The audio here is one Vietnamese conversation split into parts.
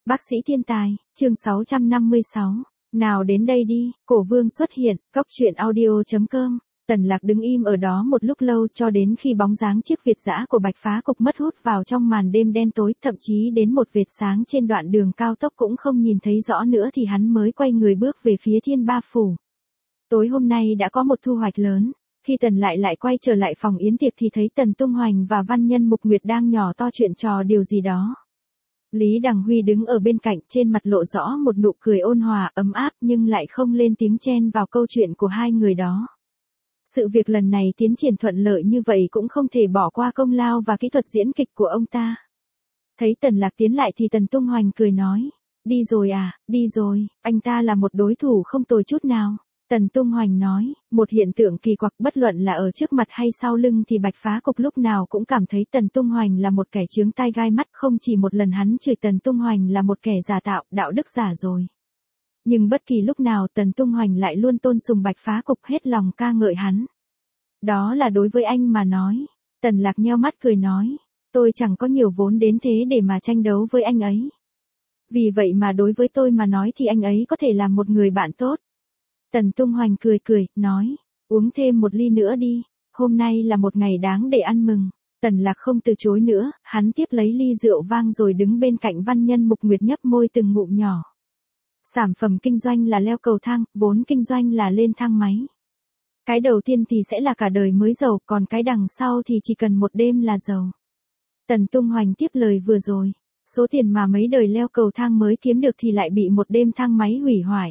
Bác sĩ thiên tài, chương 656. Nào đến đây đi, cổ vương xuất hiện, cóc truyện audio.com. Tần Lạc đứng im ở đó một lúc lâu cho đến khi bóng dáng chiếc Việt dã của Bạch Phá Cục mất hút vào trong màn đêm đen tối, thậm chí đến một vệt sáng trên đoạn đường cao tốc cũng không nhìn thấy rõ nữa thì hắn mới quay người bước về phía Thiên Ba Phủ. Tối hôm nay đã có một thu hoạch lớn. Khi Tần lại quay trở lại phòng yến tiệc thì thấy Tần Tung Hoành và Văn Nhân Mục Nguyệt đang nhỏ to chuyện trò điều gì đó. Lý Đằng Huy đứng ở bên cạnh, trên mặt lộ rõ một nụ cười ôn hòa, ấm áp nhưng lại không lên tiếng chen vào câu chuyện của hai người đó. Sự việc lần này tiến triển thuận lợi như vậy cũng không thể bỏ qua công lao và kỹ thuật diễn kịch của ông ta. Thấy Tần Lạc tiến lại thì Tần Tung Hoành cười nói, đi rồi à, đi rồi, anh ta là một đối thủ không tồi chút nào. Tần Tung Hoành nói, một hiện tượng kỳ quặc bất luận là ở trước mặt hay sau lưng thì Bạch Phá Cục lúc nào cũng cảm thấy Tần Tung Hoành là một kẻ chướng tai gai mắt, không chỉ một lần hắn chửi Tần Tung Hoành là một kẻ giả tạo, đạo đức giả rồi. Nhưng bất kỳ lúc nào Tần Tung Hoành lại luôn tôn sùng Bạch Phá Cục, hết lòng ca ngợi hắn. Đó là đối với anh mà nói. Tần Lạc nheo mắt cười nói, tôi chẳng có nhiều vốn đến thế để mà tranh đấu với anh ấy. Vì vậy mà đối với tôi mà nói thì anh ấy có thể là một người bạn tốt. Tần Tung Hoành cười, nói, uống thêm một ly nữa đi, hôm nay là một ngày đáng để ăn mừng. Tần Lạc không từ chối nữa, hắn tiếp lấy ly rượu vang rồi đứng bên cạnh Văn Nhân Mục Nguyệt nhấp môi từng ngụm nhỏ. Sản phẩm kinh doanh là leo cầu thang, vốn kinh doanh là lên thang máy. Cái đầu tiên thì sẽ là cả đời mới giàu, còn cái đằng sau thì chỉ cần một đêm là giàu. Tần Tung Hoành tiếp lời vừa rồi, số tiền mà mấy đời leo cầu thang mới kiếm được thì lại bị một đêm thang máy hủy hoại.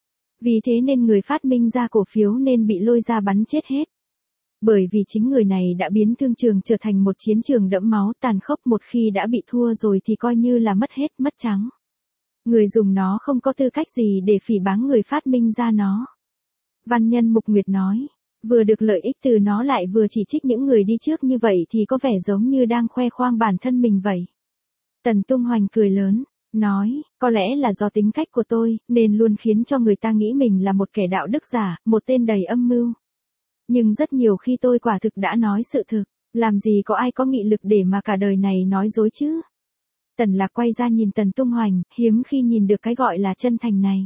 Vì thế nên người phát minh ra cổ phiếu nên bị lôi ra bắn chết hết. Bởi vì chính người này đã biến thương trường trở thành một chiến trường đẫm máu tàn khốc, một khi đã bị thua rồi thì coi như là mất hết, mất trắng. Người dùng nó không có tư cách gì để phỉ báng người phát minh ra nó. Văn Nhân Mục Nguyệt nói, vừa được lợi ích từ nó lại vừa chỉ trích những người đi trước như vậy thì có vẻ giống như đang khoe khoang bản thân mình vậy. Tần Tung Hoành cười lớn, nói, có lẽ là do tính cách của tôi, nên luôn khiến cho người ta nghĩ mình là một kẻ đạo đức giả, một tên đầy âm mưu. Nhưng rất nhiều khi tôi quả thực đã nói sự thực, làm gì có ai có nghị lực để mà cả đời này nói dối chứ. Tần Lạc quay ra nhìn Tần Tung Hoành, hiếm khi nhìn được cái gọi là chân thành này.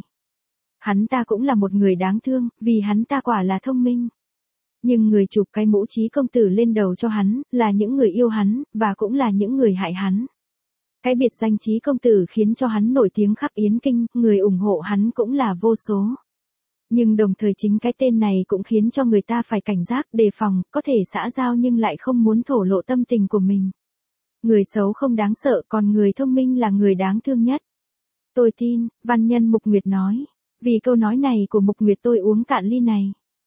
Hắn ta cũng là một người đáng thương, vì hắn ta quả là thông minh. Nhưng người chụp cái mũ trí công tử lên đầu cho hắn, là những người yêu hắn, và cũng là những người hại hắn. Cái biệt danh trí công tử khiến cho hắn nổi tiếng khắp Yến Kinh, người ủng hộ hắn cũng là vô số. Nhưng đồng thời chính cái tên này cũng khiến cho người ta phải cảnh giác, đề phòng, có thể xã giao nhưng lại không muốn thổ lộ tâm tình của mình. Người xấu không đáng sợ, còn người thông minh là người đáng thương nhất. Tôi tin, Văn Nhân Mục Nguyệt nói. Vì câu nói này của Mục Nguyệt tôi uống cạn ly này.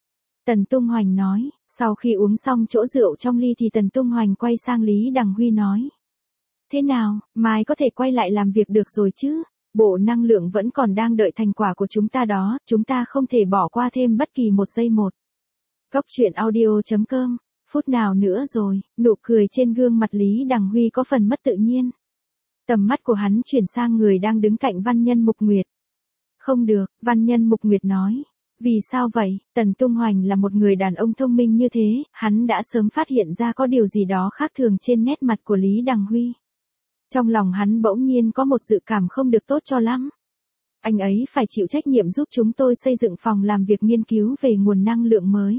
Tần Tung Hoành nói, sau khi uống xong chỗ rượu trong ly thì Tần Tung Hoành quay sang Lý Đằng Huy nói. Thế nào, mai có thể quay lại làm việc được rồi chứ? Bộ năng lượng vẫn còn đang đợi thành quả của chúng ta đó, chúng ta không thể bỏ qua thêm bất kỳ một giây một. Cóc truyện audio.com, phút nào nữa rồi, nụ cười trên gương mặt Lý Đằng Huy có phần mất tự nhiên. Tầm mắt của hắn chuyển sang người đang đứng cạnh Văn Nhân Mục Nguyệt. Không được, Văn Nhân Mục Nguyệt nói. Vì sao vậy? Tần Tung Hoành là một người đàn ông thông minh như thế, hắn đã sớm phát hiện ra có điều gì đó khác thường trên nét mặt của Lý Đằng Huy. Trong lòng hắn bỗng nhiên có một dự cảm không được tốt cho lắm. Anh ấy phải chịu trách nhiệm giúp chúng tôi xây dựng phòng làm việc nghiên cứu về nguồn năng lượng mới.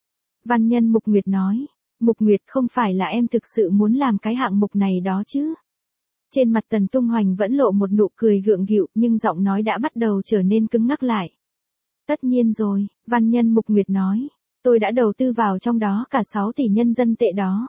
Văn Nhân Mục Nguyệt nói, Mục Nguyệt không phải là em thực sự muốn làm cái hạng mục này đó chứ? Trên mặt Tần Tung Hoành vẫn lộ một nụ cười gượng gịu nhưng giọng nói đã bắt đầu trở nên cứng ngắc lại. Tất nhiên rồi, Văn Nhân Mục Nguyệt nói, tôi đã đầu tư vào trong đó cả 6 tỷ nhân dân tệ đó.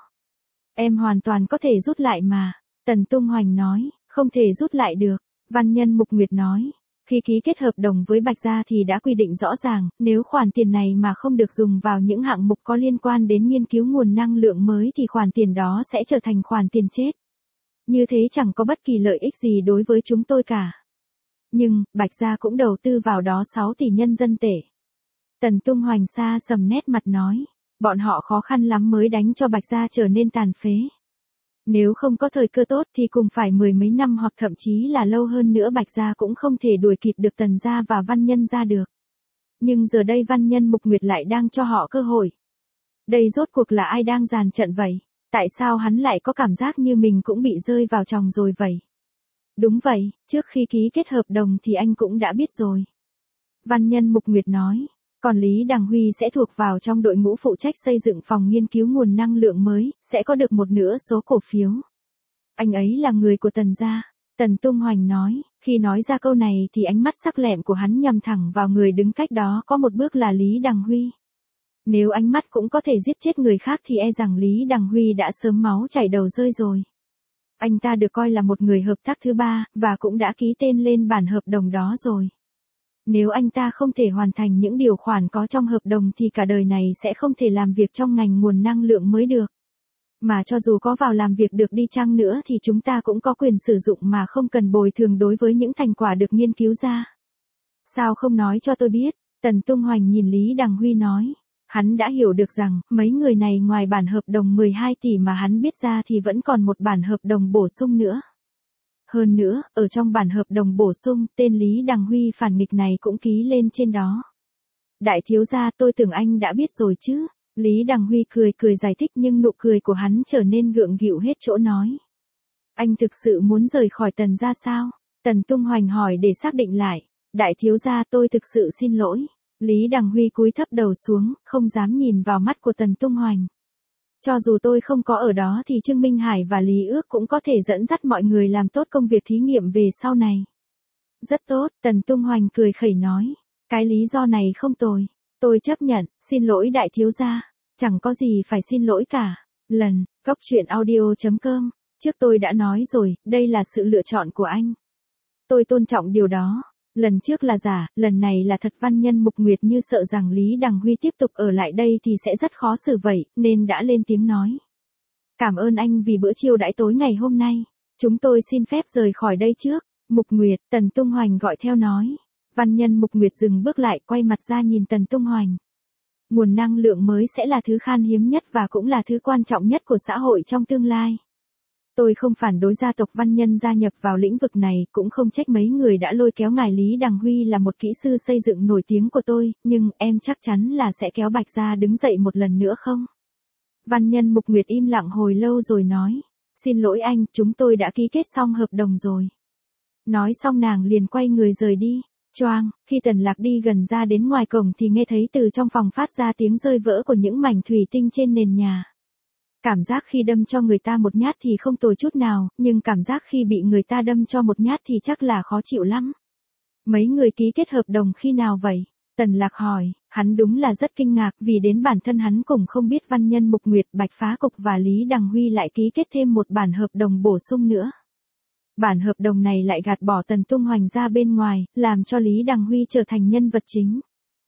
Em hoàn toàn có thể rút lại mà. Tần Tung Hoành nói, không thể rút lại được. Văn Nhân Mục Nguyệt nói, khi ký kết hợp đồng với Bạch Gia thì đã quy định rõ ràng, nếu khoản tiền này mà không được dùng vào những hạng mục có liên quan đến nghiên cứu nguồn năng lượng mới thì khoản tiền đó sẽ trở thành khoản tiền chết. Như thế chẳng có bất kỳ lợi ích gì đối với chúng tôi cả. Nhưng, Bạch Gia cũng đầu tư vào đó 6 tỷ nhân dân tệ. Tần Tung Hoành xa sầm nét mặt nói, bọn họ khó khăn lắm mới đánh cho Bạch Gia trở nên tàn phế. Nếu không có thời cơ tốt thì cùng phải 10 mấy năm hoặc thậm chí là lâu hơn nữa Bạch Gia cũng không thể đuổi kịp được Tần Gia và Văn Nhân Gia được. Nhưng giờ đây Văn Nhân Mục Nguyệt lại đang cho họ cơ hội. Đây rốt cuộc là ai đang dàn trận vậy? Tại sao hắn lại có cảm giác như mình cũng bị rơi vào chòng rồi vậy? Đúng vậy, trước khi ký kết hợp đồng thì anh cũng đã biết rồi. Văn nhân Mục Nguyệt nói, còn Lý Đằng Huy sẽ thuộc vào trong đội ngũ phụ trách xây dựng phòng nghiên cứu nguồn năng lượng mới, sẽ có được một nửa số cổ phiếu. Anh ấy là người của Tần gia. Tần Tung Hoành nói, khi nói ra câu này thì ánh mắt sắc lẹm của hắn nhằm thẳng vào người đứng cách đó có một bước là Lý Đằng Huy. Nếu ánh mắt cũng có thể giết chết người khác thì e rằng Lý Đằng Huy đã sớm máu chảy đầu rơi rồi. Anh ta được coi là một người hợp tác thứ ba, và cũng đã ký tên lên bản hợp đồng đó rồi. Nếu anh ta không thể hoàn thành những điều khoản có trong hợp đồng thì cả đời này sẽ không thể làm việc trong ngành nguồn năng lượng mới được. Mà cho dù có vào làm việc được đi chăng nữa thì chúng ta cũng có quyền sử dụng mà không cần bồi thường đối với những thành quả được nghiên cứu ra. Sao không nói cho tôi biết? Tần Tung Hoành nhìn Lý Đằng Huy nói. Hắn đã hiểu được rằng, mấy người này ngoài bản hợp đồng 12 tỷ mà hắn biết ra thì vẫn còn một bản hợp đồng bổ sung nữa. Hơn nữa, ở trong bản hợp đồng bổ sung, tên Lý Đằng Huy phản nghịch này cũng ký lên trên đó. Đại thiếu gia, tôi tưởng anh đã biết rồi chứ. Lý Đằng Huy cười cười giải thích nhưng nụ cười của hắn trở nên gượng gịu hết chỗ nói. Anh thực sự muốn rời khỏi Tần gia sao? Tần Tung Hoành hỏi để xác định lại. Đại thiếu gia, tôi thực sự xin lỗi. Lý Đằng Huy cúi thấp đầu xuống, không dám nhìn vào mắt của Tần Tung Hoành. Cho dù tôi không có ở đó thì Trương Minh Hải và Lý Ước cũng có thể dẫn dắt mọi người làm tốt công việc thí nghiệm về sau này. Rất tốt, Tần Tung Hoành cười khẩy nói. Cái lý do này không tồi. Tôi chấp nhận, xin lỗi đại thiếu gia. Chẳng có gì phải xin lỗi cả. Góc truyện audio.com. Trước tôi đã nói rồi, đây là sự lựa chọn của anh. Tôi tôn trọng điều đó. Lần trước là giả, lần này là thật. Văn nhân Mục Nguyệt như sợ rằng Lý Đằng Huy tiếp tục ở lại đây thì sẽ rất khó xử vậy, nên đã lên tiếng nói. Cảm ơn anh vì bữa chiêu đãi tối ngày hôm nay. Chúng tôi xin phép rời khỏi đây trước. Mục Nguyệt, Tần Tung Hoành gọi theo nói. Văn nhân Mục Nguyệt dừng bước lại, quay mặt ra nhìn Tần Tung Hoành. Nguồn năng lượng mới sẽ là thứ khan hiếm nhất và cũng là thứ quan trọng nhất của xã hội trong tương lai. Tôi không phản đối gia tộc Văn nhân gia nhập vào lĩnh vực này, cũng không trách mấy người đã lôi kéo ngài Lý Đằng Huy là một kỹ sư xây dựng nổi tiếng của tôi, nhưng em chắc chắn là sẽ kéo Bạch gia đứng dậy một lần nữa không? Văn nhân Mục Nguyệt im lặng hồi lâu rồi nói. Xin lỗi anh, chúng tôi đã ký kết xong hợp đồng rồi. Nói xong nàng liền quay người rời đi. Choang, khi Tần Lạc đi gần ra đến ngoài cổng thì nghe thấy từ trong phòng phát ra tiếng rơi vỡ của những mảnh thủy tinh trên nền nhà. Cảm giác khi đâm cho người ta một nhát thì không tồi chút nào, nhưng cảm giác khi bị người ta đâm cho một nhát thì chắc là khó chịu lắm. Mấy người ký kết hợp đồng khi nào vậy? Tần Lạc hỏi, hắn đúng là rất kinh ngạc vì đến bản thân hắn cũng không biết Văn nhân Mục Nguyệt, Bạch Phá Cục và Lý Đằng Huy lại ký kết thêm một bản hợp đồng bổ sung nữa. Bản hợp đồng này lại gạt bỏ Tần Tung Hoành ra bên ngoài, làm cho Lý Đằng Huy trở thành nhân vật chính.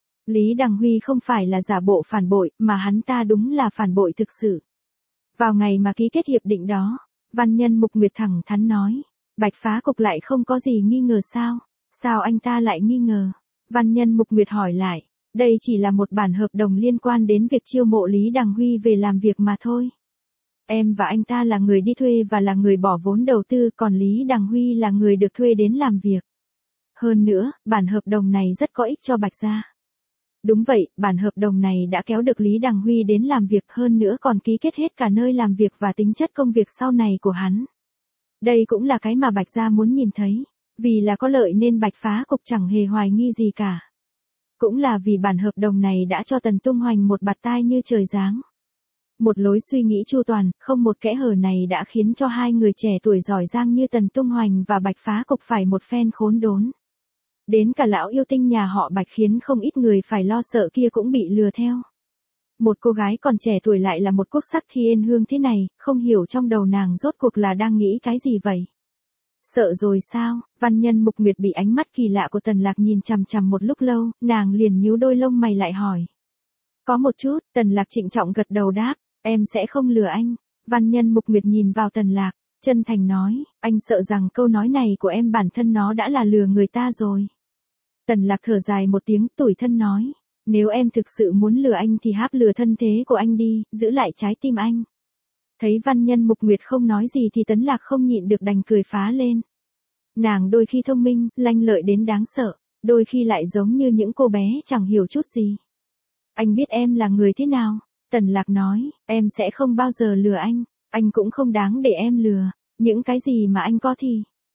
Lý Đằng Huy không phải là giả bộ phản bội, mà hắn ta đúng là phản bội thực sự. Vào ngày mà ký kết hiệp định đó, Văn nhân Mục Nguyệt thẳng thắn nói, Bạch Phá Cục lại không có gì nghi ngờ sao? Sao anh ta lại nghi ngờ? Văn nhân Mục Nguyệt hỏi lại, đây chỉ là một bản hợp đồng liên quan đến việc chiêu mộ Lý Đằng Huy về làm việc mà thôi. Em và anh ta là người đi thuê và là người bỏ vốn đầu tư, còn Lý Đằng Huy là người được thuê đến làm việc. Hơn nữa, bản hợp đồng này rất có ích cho Bạch gia. Đúng vậy, bản hợp đồng này đã kéo được Lý Đằng Huy đến làm việc, hơn nữa còn ký kết hết cả nơi làm việc và tính chất công việc sau này của hắn. Đây cũng là cái mà Bạch gia muốn nhìn thấy. Vì là có lợi nên Bạch Phá Cục chẳng hề hoài nghi gì cả. Cũng là vì bản hợp đồng này đã cho Tần Tung Hoành một bạt tai như trời giáng. Một lối suy nghĩ chu toàn, không một kẽ hở này đã khiến cho hai người trẻ tuổi giỏi giang như Tần Tung Hoành và Bạch Phá Cục phải một phen khốn đốn. Đến cả lão yêu tinh nhà họ Bạch khiến không ít người phải lo sợ kia cũng bị lừa theo. Một cô gái còn trẻ tuổi lại là một quốc sắc thiên hương thế này, không hiểu trong đầu nàng rốt cuộc là đang nghĩ cái gì vậy. Sợ rồi sao? Văn nhân Mục Nguyệt bị ánh mắt kỳ lạ của Tần Lạc nhìn chằm chằm một lúc lâu, nàng liền nhíu đôi lông mày lại hỏi. Có một chút, Tần Lạc trịnh trọng gật đầu đáp, em sẽ không lừa anh. Văn nhân Mục Nguyệt nhìn vào Tần Lạc, chân thành nói, anh sợ rằng câu nói này của em bản thân nó đã là lừa người ta rồi. Tần Lạc thở dài một tiếng, tủi thân nói, nếu em thực sự muốn lừa anh thì háp lừa thân thế của anh đi, giữ lại trái tim anh. Thấy Văn nhân Mục Nguyệt không nói gì thì Tần Lạc không nhịn được đành cười phá lên. Nàng đôi khi thông minh, lanh lợi đến đáng sợ, đôi khi lại giống như những cô bé chẳng hiểu chút gì. Anh biết em là người thế nào? Tần Lạc nói, em sẽ không bao giờ lừa anh cũng không đáng để em lừa, những cái gì mà anh có thì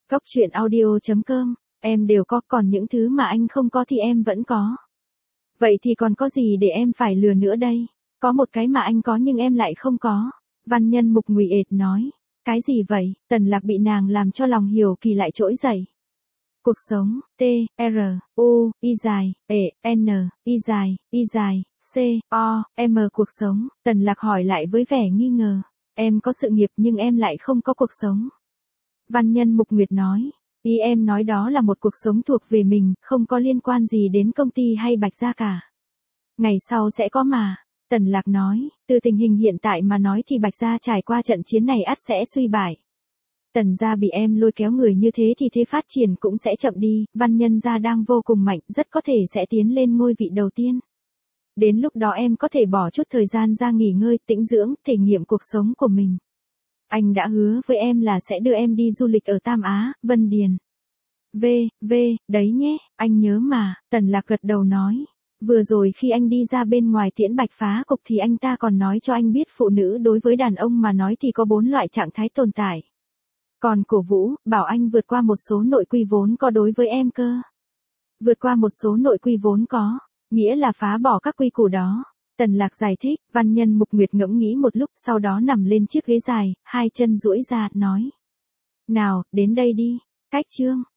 Cốc truyện audio.com, em đều có, còn những thứ mà anh không có thì em vẫn có. Vậy thì còn có gì để em phải lừa nữa đây? Có một cái mà anh có nhưng em lại không có. Văn nhân mục ngụy ệt nói. Cái gì vậy? Tần Lạc bị nàng làm cho lòng hiếu kỳ lại trỗi dậy. Cuộc sống, T, R, U, I dài, E, N, I dài, C, O, M cuộc sống, Tần Lạc hỏi lại với vẻ nghi ngờ. Em có sự nghiệp nhưng em lại không có cuộc sống. Văn nhân mục nguyệt nói. Ý em nói đó là một cuộc sống thuộc về mình, không có liên quan gì đến công ty hay Bạch Gia cả. Ngày sau sẽ có mà. Tần Lạc nói, từ tình hình hiện tại mà nói thì Bạch Gia trải qua trận chiến này ắt sẽ suy bại. Tần gia bị em lôi kéo người như thế thì thế phát triển cũng sẽ chậm đi, Văn nhân gia đang vô cùng mạnh, rất có thể sẽ tiến lên ngôi vị đầu tiên. Đến lúc đó em có thể bỏ chút thời gian ra nghỉ ngơi, tĩnh dưỡng, thể nghiệm cuộc sống của mình. Anh đã hứa với em là sẽ đưa em đi du lịch ở Tam Á, Vân Điền. Đấy nhé, anh nhớ mà, Tần Lạc gật đầu nói. Vừa rồi khi anh đi ra bên ngoài tiễn Bạch Phá Cục thì anh ta còn nói cho anh biết phụ nữ đối với đàn ông mà nói thì có 4 loại trạng thái tồn tại. Còn cổ vũ, bảo anh vượt qua một số nội quy vốn có đối với em cơ. Vượt qua một số nội quy vốn có, nghĩa là phá bỏ các quy củ đó. Tần Lạc giải thích, văn nhân mục nguyệt ngẫm nghĩ một lúc, sau đó nằm lên chiếc ghế dài, hai chân duỗi ra, nói. Nào, đến đây đi, cách chương.